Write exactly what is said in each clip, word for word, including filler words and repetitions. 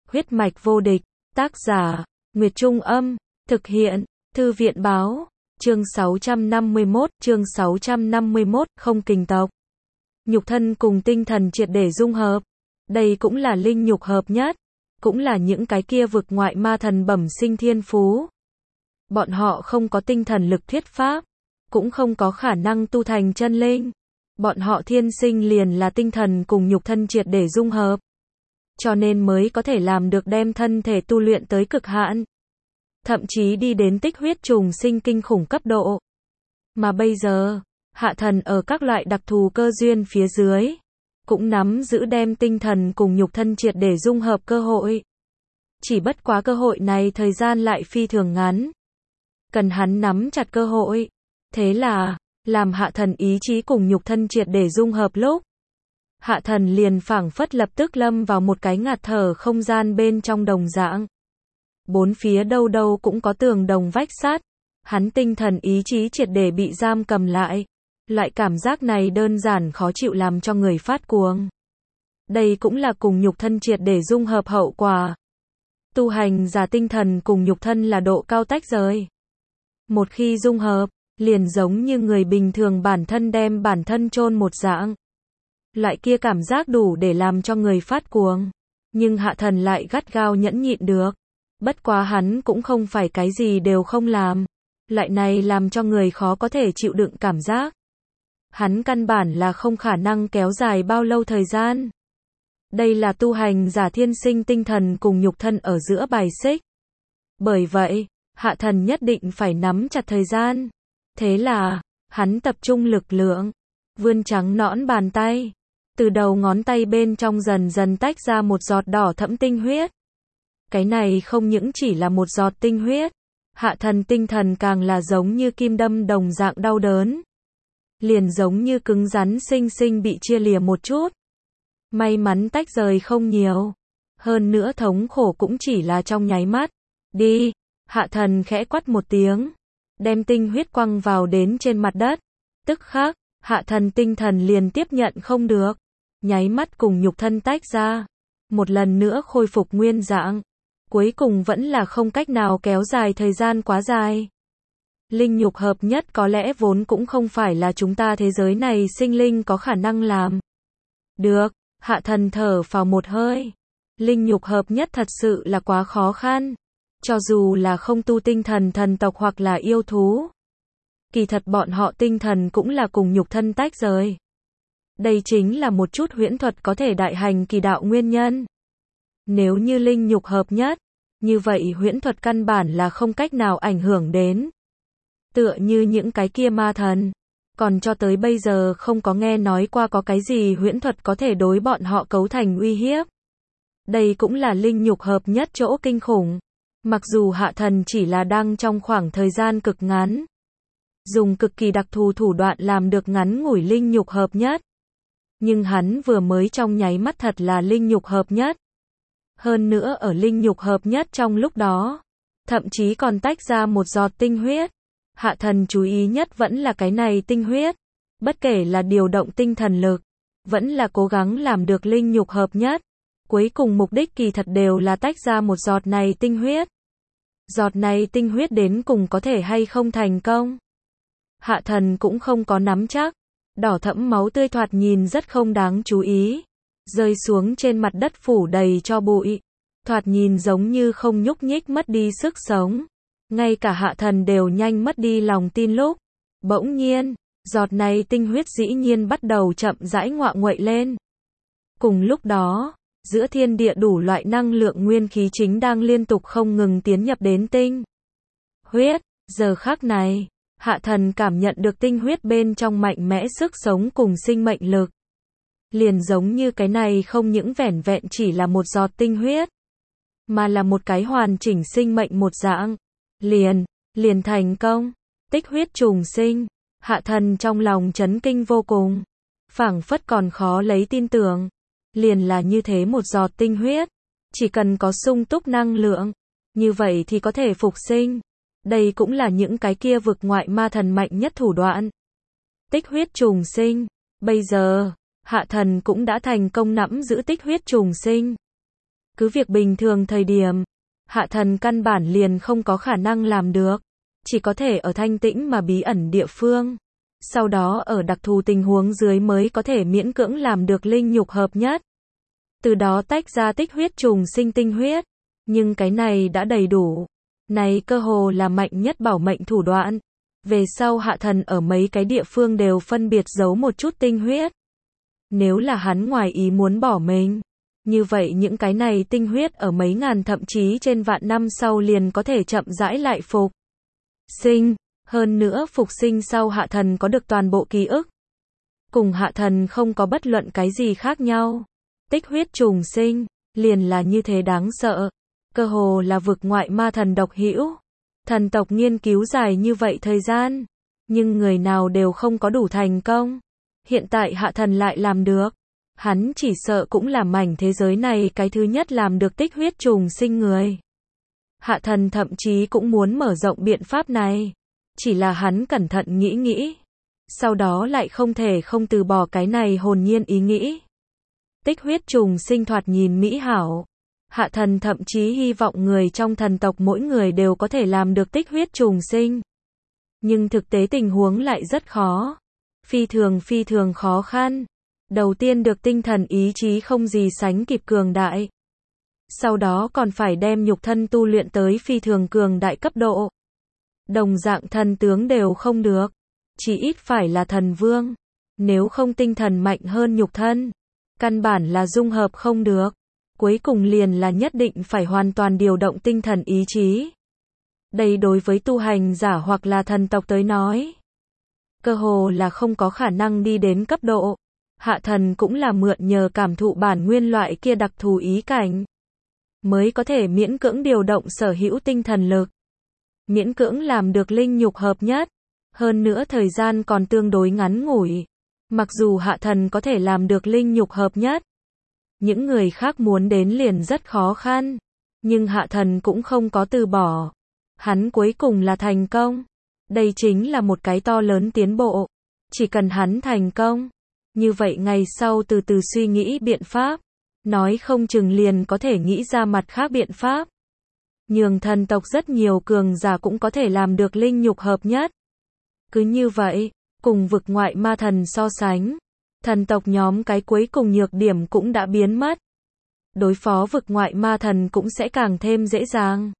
Huyết mạch vô địch, tác giả, Nguyệt Trung Âm, thực hiện, Thư viện Báo, chương sáu trăm năm mươi mốt, chương sáu trăm năm mươi mốt, không kình tộc. Nhục thân cùng tinh thần triệt để dung hợp. Đây cũng là linh nhục hợp nhất, cũng là những cái kia vực ngoại ma thần bẩm sinh thiên phú. Bọn họ không có tinh thần lực thuyết pháp, cũng không có khả năng tu thành chân linh. Bọn họ thiên sinh liền là tinh thần cùng nhục thân triệt để dung hợp. Cho nên mới có thể làm được đem thân thể tu luyện tới cực hạn. Thậm chí đi đến tích huyết trùng sinh kinh khủng cấp độ. Mà bây giờ, hạ thần ở các loại đặc thù cơ duyên phía dưới, cũng nắm giữ đem tinh thần cùng nhục thân triệt để dung hợp cơ hội. Chỉ bất quá cơ hội này thời gian lại phi thường ngắn. Cần hắn nắm chặt cơ hội. Thế là, làm hạ thần ý chí cùng nhục thân triệt để dung hợp lúc. Hạ thần liền phảng phất lập tức lâm vào một cái ngạt thở không gian bên trong đồng dạng. Bốn phía đâu đâu cũng có tường đồng vách sắt. Hắn tinh thần ý chí triệt để bị giam cầm lại. Loại cảm giác này đơn giản khó chịu làm cho người phát cuồng. Đây cũng là cùng nhục thân triệt để dung hợp hậu quả. Tu hành giả tinh thần cùng nhục thân là độ cao tách rời. Một khi dung hợp, liền giống như người bình thường bản thân đem bản thân chôn một dạng. Loại kia cảm giác đủ để làm cho người phát cuồng. Nhưng hạ thần lại gắt gao nhẫn nhịn được. Bất quá hắn cũng không phải cái gì đều không làm. Loại này làm cho người khó có thể chịu đựng cảm giác. Hắn căn bản là không khả năng kéo dài bao lâu thời gian. Đây là tu hành giả thiên sinh tinh thần cùng nhục thân ở giữa bài xích. Bởi vậy, hạ thần nhất định phải nắm chặt thời gian. Thế là, hắn tập trung lực lượng, vươn trắng nõn bàn tay. Từ đầu ngón tay bên trong dần dần tách ra một giọt đỏ thẫm tinh huyết. Cái này không những chỉ là một giọt tinh huyết. Hạ thần tinh thần càng là giống như kim đâm đồng dạng đau đớn. Liền giống như cứng rắn xinh xinh bị chia lìa một chút. May mắn tách rời không nhiều. Hơn nữa thống khổ cũng chỉ là trong nháy mắt. Đi, hạ thần khẽ quát một tiếng. Đem tinh huyết quăng vào đến trên mặt đất. Tức khắc, hạ thần tinh thần liền tiếp nhận không được. Nháy mắt cùng nhục thân tách ra. Một lần nữa khôi phục nguyên dạng. Cuối cùng vẫn là không cách nào kéo dài thời gian quá dài. Linh nhục hợp nhất có lẽ vốn cũng không phải là chúng ta thế giới này sinh linh có khả năng làm. Được, hạ thần thở phào một hơi. Linh nhục hợp nhất thật sự là quá khó khăn. Cho dù là không tu tinh thần thần tộc hoặc là yêu thú. Kỳ thật bọn họ tinh thần cũng là cùng nhục thân tách rời. Đây chính là một chút huyễn thuật có thể đại hành kỳ đạo nguyên nhân. Nếu như linh nhục hợp nhất, như vậy huyễn thuật căn bản là không cách nào ảnh hưởng đến. Tựa như những cái kia ma thần, còn cho tới bây giờ không có nghe nói qua có cái gì huyễn thuật có thể đối bọn họ cấu thành uy hiếp. Đây cũng là linh nhục hợp nhất chỗ kinh khủng. Mặc dù hạ thần chỉ là đang trong khoảng thời gian cực ngắn, dùng cực kỳ đặc thù thủ đoạn làm được ngắn ngủi linh nhục hợp nhất. Nhưng hắn vừa mới trong nháy mắt thật là linh nhục hợp nhất. Hơn nữa ở linh nhục hợp nhất trong lúc đó, thậm chí còn tách ra một giọt tinh huyết. Hạ thần chú ý nhất vẫn là cái này tinh huyết. Bất kể là điều động tinh thần lực, vẫn là cố gắng làm được linh nhục hợp nhất. Cuối cùng mục đích kỳ thật đều là tách ra một giọt này tinh huyết. Giọt này tinh huyết đến cùng có thể hay không thành công. Hạ thần cũng không có nắm chắc. Đỏ thẫm máu tươi thoạt nhìn rất không đáng chú ý. Rơi xuống trên mặt đất phủ đầy cho bụi. Thoạt nhìn giống như không nhúc nhích mất đi sức sống. Ngay cả hạ thần đều nhanh mất đi lòng tin lúc. Bỗng nhiên, giọt này tinh huyết dĩ nhiên bắt đầu chậm rãi ngoạ nguậy lên. Cùng lúc đó, giữa thiên địa đủ loại năng lượng nguyên khí chính đang liên tục không ngừng tiến nhập đến tinh huyết. Giờ khắc này, hạ thần cảm nhận được tinh huyết bên trong mạnh mẽ sức sống cùng sinh mệnh lực. Liền giống như cái này không những vẻn vẹn chỉ là một giọt tinh huyết, mà là một cái hoàn chỉnh sinh mệnh một dạng. Liền, liền thành công. Tích huyết trùng sinh. Hạ thần trong lòng chấn kinh vô cùng. Phảng phất còn khó lấy tin tưởng. Liền là như thế một giọt tinh huyết. Chỉ cần có sung túc năng lượng. Như vậy thì có thể phục sinh. Đây cũng là những cái kia vực ngoại ma thần mạnh nhất thủ đoạn. Tích huyết trùng sinh. Bây giờ, hạ thần cũng đã thành công nắm giữ tích huyết trùng sinh. Cứ việc bình thường thời điểm, hạ thần căn bản liền không có khả năng làm được. Chỉ có thể ở thanh tĩnh mà bí ẩn địa phương. Sau đó ở đặc thù tình huống dưới mới có thể miễn cưỡng làm được linh nhục hợp nhất. Từ đó tách ra tích huyết trùng sinh tinh huyết. Nhưng cái này đã đầy đủ. Này cơ hồ là mạnh nhất bảo mệnh thủ đoạn. Về sau hạ thần ở mấy cái địa phương đều phân biệt giấu một chút tinh huyết. Nếu là hắn ngoài ý muốn bỏ mình, như vậy những cái này tinh huyết ở mấy ngàn thậm chí trên vạn năm sau liền có thể chậm rãi lại phục sinh. Hơn nữa phục sinh sau hạ thần có được toàn bộ ký ức. Cùng hạ thần không có bất luận cái gì khác nhau. Tích huyết trùng sinh, liền là như thế đáng sợ. Cơ hồ là vực ngoại ma thần độc hữu. Thần tộc nghiên cứu dài như vậy thời gian. Nhưng người nào đều không có đủ thành công. Hiện tại hạ thần lại làm được. Hắn chỉ sợ cũng là mảnh thế giới này cái thứ nhất làm được tích huyết trùng sinh người. Hạ thần thậm chí cũng muốn mở rộng biện pháp này. Chỉ là hắn cẩn thận nghĩ nghĩ. Sau đó lại không thể không từ bỏ cái này hồn nhiên ý nghĩ. Tích huyết trùng sinh thoạt nhìn mỹ hảo. Hạ thần thậm chí hy vọng người trong thần tộc mỗi người đều có thể làm được tích huyết trùng sinh. Nhưng thực tế tình huống lại rất khó. Phi thường phi thường khó khăn. Đầu tiên được tinh thần ý chí không gì sánh kịp cường đại. Sau đó còn phải đem nhục thân tu luyện tới phi thường cường đại cấp độ. Đồng dạng thần tướng đều không được. Chỉ ít phải là thần vương. Nếu không tinh thần mạnh hơn nhục thân. Căn bản là dung hợp không được. Cuối cùng liền là nhất định phải hoàn toàn điều động tinh thần ý chí. Đây đối với tu hành giả hoặc là thần tộc tới nói. Cơ hồ là không có khả năng đi đến cấp độ. Hạ thần cũng là mượn nhờ cảm thụ bản nguyên loại kia đặc thù ý cảnh. Mới có thể miễn cưỡng điều động sở hữu tinh thần lực. Miễn cưỡng làm được linh nhục hợp nhất. Hơn nữa thời gian còn tương đối ngắn ngủi. Mặc dù hạ thần có thể làm được linh nhục hợp nhất. Những người khác muốn đến liền rất khó khăn. Nhưng hạ thần cũng không có từ bỏ. Hắn cuối cùng là thành công. Đây chính là một cái to lớn tiến bộ. Chỉ cần hắn thành công. Như vậy ngày sau từ từ suy nghĩ biện pháp. Nói không chừng liền có thể nghĩ ra mặt khác biện pháp. Nhường thần tộc rất nhiều cường giả cũng có thể làm được linh nhục hợp nhất. Cứ như vậy, cùng vực ngoại ma thần so sánh. Thần tộc nhóm cái cuối cùng nhược điểm cũng đã biến mất. Đối phó vực ngoại ma thần cũng sẽ càng thêm dễ dàng.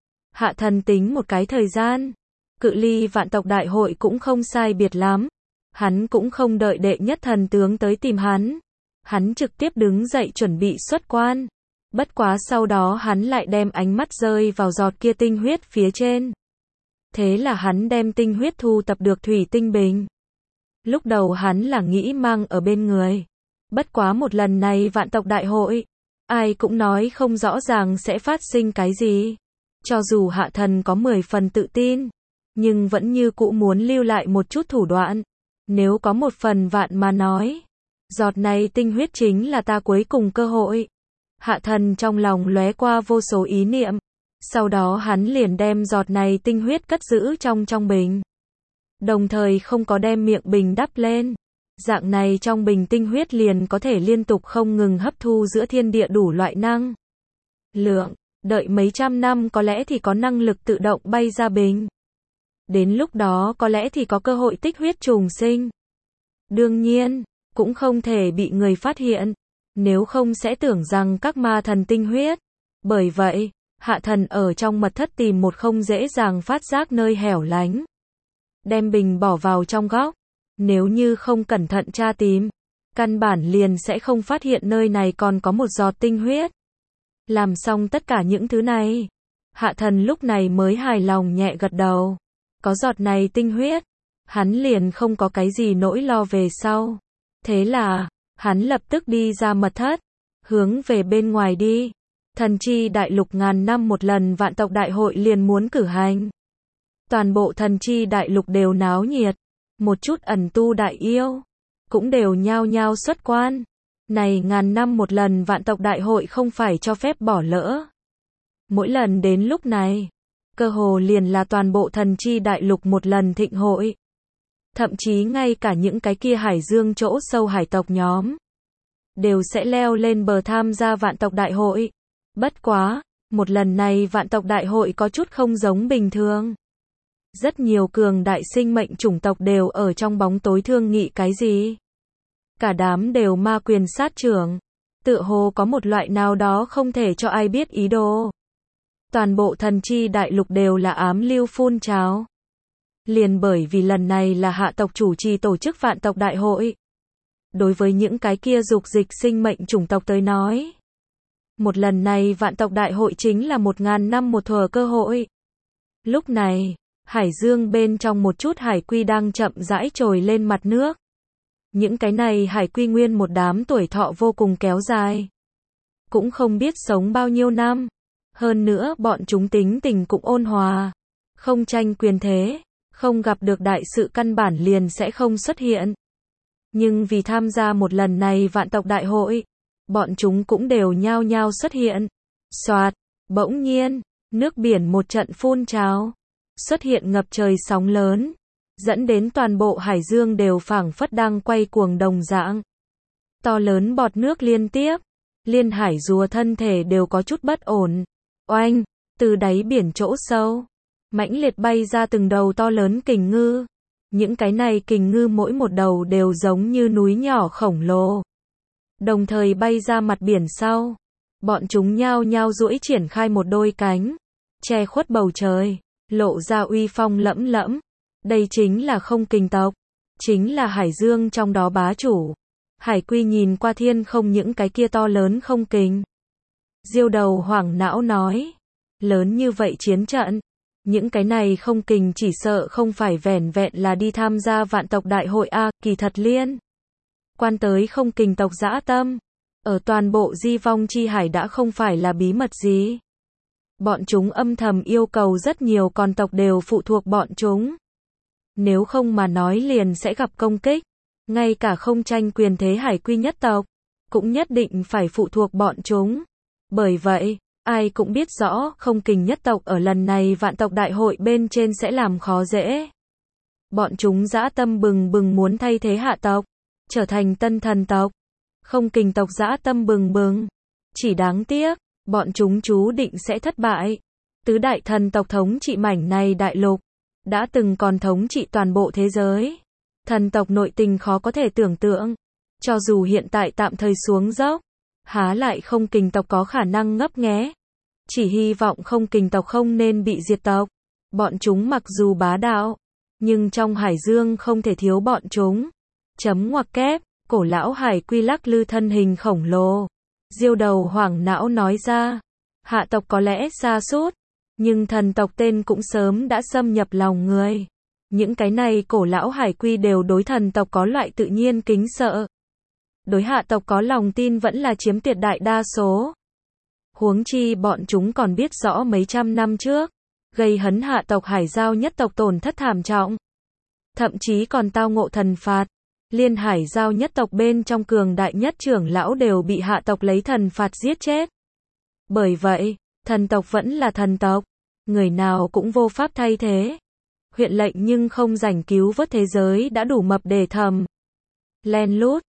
Hạ thần tính một cái thời gian. Cự ly vạn tộc đại hội cũng không sai biệt lắm. Hắn cũng không đợi đệ nhất thần tướng tới tìm hắn. Hắn trực tiếp đứng dậy chuẩn bị xuất quan. Bất quá sau đó hắn lại đem ánh mắt rơi vào giọt kia tinh huyết phía trên. Thế là hắn đem tinh huyết thu tập được thủy tinh bình. Lúc đầu hắn là nghĩ mang ở bên người. Bất quá một lần này vạn tộc đại hội. Ai cũng nói không rõ ràng sẽ phát sinh cái gì. Cho dù hạ thần có mười phần tự tin. Nhưng vẫn như cũ muốn lưu lại một chút thủ đoạn. Nếu có một phần vạn mà nói. Giọt này tinh huyết chính là ta cuối cùng cơ hội. Hạ thần trong lòng lóe qua vô số ý niệm. Sau đó hắn liền đem giọt này tinh huyết cất giữ trong trong bình. Đồng thời không có đem miệng bình đắp lên. Dạng này trong bình tinh huyết liền có thể liên tục không ngừng hấp thu giữa thiên địa đủ loại năng lượng. Đợi mấy trăm năm có lẽ thì có năng lực tự động bay ra bình. Đến lúc đó có lẽ thì có cơ hội tích huyết trùng sinh. Đương nhiên, cũng không thể bị người phát hiện. Nếu không sẽ tưởng rằng các ma thần tinh huyết. Bởi vậy, hạ thần ở trong mật thất tìm một không dễ dàng phát giác nơi hẻo lánh. Đem bình bỏ vào trong góc. Nếu như không cẩn thận tra tìm, căn bản liền sẽ không phát hiện nơi này còn có một giọt tinh huyết. Làm xong tất cả những thứ này, hạ thần lúc này mới hài lòng nhẹ gật đầu. Có giọt này tinh huyết, hắn liền không có cái gì nỗi lo về sau. Thế là, hắn lập tức đi ra mật thất, hướng về bên ngoài đi. Thần chi đại lục ngàn năm một lần vạn tộc đại hội liền muốn cử hành. Toàn bộ thần chi đại lục đều náo nhiệt. Một chút ẩn tu đại yêu cũng đều nhao nhao xuất quan. Này ngàn năm một lần vạn tộc đại hội không phải cho phép bỏ lỡ. Mỗi lần đến lúc này, cơ hồ liền là toàn bộ thần chi đại lục một lần thịnh hội. Thậm chí ngay cả những cái kia hải dương chỗ sâu hải tộc nhóm đều sẽ leo lên bờ tham gia vạn tộc đại hội. Bất quá, một lần này vạn tộc đại hội có chút không giống bình thường. Rất nhiều cường đại sinh mệnh chủng tộc đều ở trong bóng tối thương nghị cái gì. Cả đám đều ma quyền sát trưởng. Tựa hồ có một loại nào đó không thể cho ai biết ý đồ. Toàn bộ thần chi đại lục đều là ám lưu phun trào. Liền bởi vì lần này là hạ tộc chủ trì tổ chức vạn tộc đại hội. Đối với những cái kia dục dịch sinh mệnh chủng tộc tới nói. Một lần này vạn tộc đại hội chính là một ngàn năm một thuở cơ hội. Lúc này, hải dương bên trong một chút hải quy đang chậm rãi trồi lên mặt nước. Những cái này hải quy nguyên một đám tuổi thọ vô cùng kéo dài. Cũng không biết sống bao nhiêu năm. Hơn nữa bọn chúng tính tình cũng ôn hòa. Không tranh quyền thế. Không gặp được đại sự căn bản liền sẽ không xuất hiện. Nhưng vì tham gia một lần này vạn tộc đại hội, bọn chúng cũng đều nhao nhao xuất hiện. Soạt, bỗng nhiên, nước biển một trận phun trào. Xuất hiện ngập trời sóng lớn. Dẫn đến toàn bộ hải dương đều phảng phất đang quay cuồng đồng dạng. To lớn bọt nước liên tiếp. Liên hải rùa thân thể đều có chút bất ổn. Oanh, từ đáy biển chỗ sâu. Mãnh liệt bay ra từng đầu to lớn kình ngư. Những cái này kình ngư mỗi một đầu đều giống như núi nhỏ khổng lồ. Đồng thời bay ra mặt biển sau. Bọn chúng nhao nhao duỗi triển khai một đôi cánh. Che khuất bầu trời. Lộ ra uy phong lẫm lẫm. Đây chính là không kình tộc. Chính là hải dương trong đó bá chủ. Hải quy nhìn qua thiên không những cái kia to lớn không kình. Diêu đầu hoảng não nói. Lớn như vậy chiến trận. Những cái này không kình chỉ sợ không phải vẻn vẹn là đi tham gia vạn tộc đại hội A, kỳ thật liên. Quan tới không kình tộc dã tâm. Ở toàn bộ di vong chi hải đã không phải là bí mật gì. Bọn chúng âm thầm yêu cầu rất nhiều con tộc đều phụ thuộc bọn chúng. Nếu không mà nói liền sẽ gặp công kích. Ngay cả không tranh quyền thế hải quy nhất tộc. Cũng nhất định phải phụ thuộc bọn chúng. Bởi vậy, ai cũng biết rõ không kình nhất tộc ở lần này vạn tộc đại hội bên trên sẽ làm khó dễ. Bọn chúng dã tâm bừng bừng muốn thay thế hạ tộc. Trở thành tân thần tộc. Không kình tộc dã tâm bừng bừng. Chỉ đáng tiếc, bọn chúng chú định sẽ thất bại. Tứ đại thần tộc thống trị mảnh này đại lục. Đã từng còn thống trị toàn bộ thế giới. Thần tộc nội tình khó có thể tưởng tượng. Cho dù hiện tại tạm thời xuống dốc. Há lại không kình tộc có khả năng ngấp nghé. Chỉ hy vọng không kình tộc không nên bị diệt tộc. Bọn chúng mặc dù bá đạo. Nhưng trong hải dương không thể thiếu bọn chúng. Chấm ngoặc kép. Cổ lão hải quy lắc lư thân hình khổng lồ. Diêu đầu hoảng não nói ra. Hạ tộc có lẽ xa sút nhưng thần tộc tên cũng sớm đã xâm nhập lòng người. Những cái này cổ lão hải quy đều đối thần tộc có loại tự nhiên kính sợ. Đối hạ tộc có lòng tin vẫn là chiếm tuyệt đại đa số. Huống chi bọn chúng còn biết rõ mấy trăm năm trước, gây hấn hạ tộc hải giao nhất tộc tổn thất thảm trọng. Thậm chí còn tao ngộ thần phạt. Liên hải giao nhất tộc bên trong cường đại nhất trưởng lão đều bị hạ tộc lấy thần phạt giết chết. Bởi vậy, thần tộc vẫn là thần tộc. Người nào cũng vô pháp thay thế. Huyện lệnh nhưng không rảnh cứu vớt thế giới đã đủ mập để thầm. Len lút,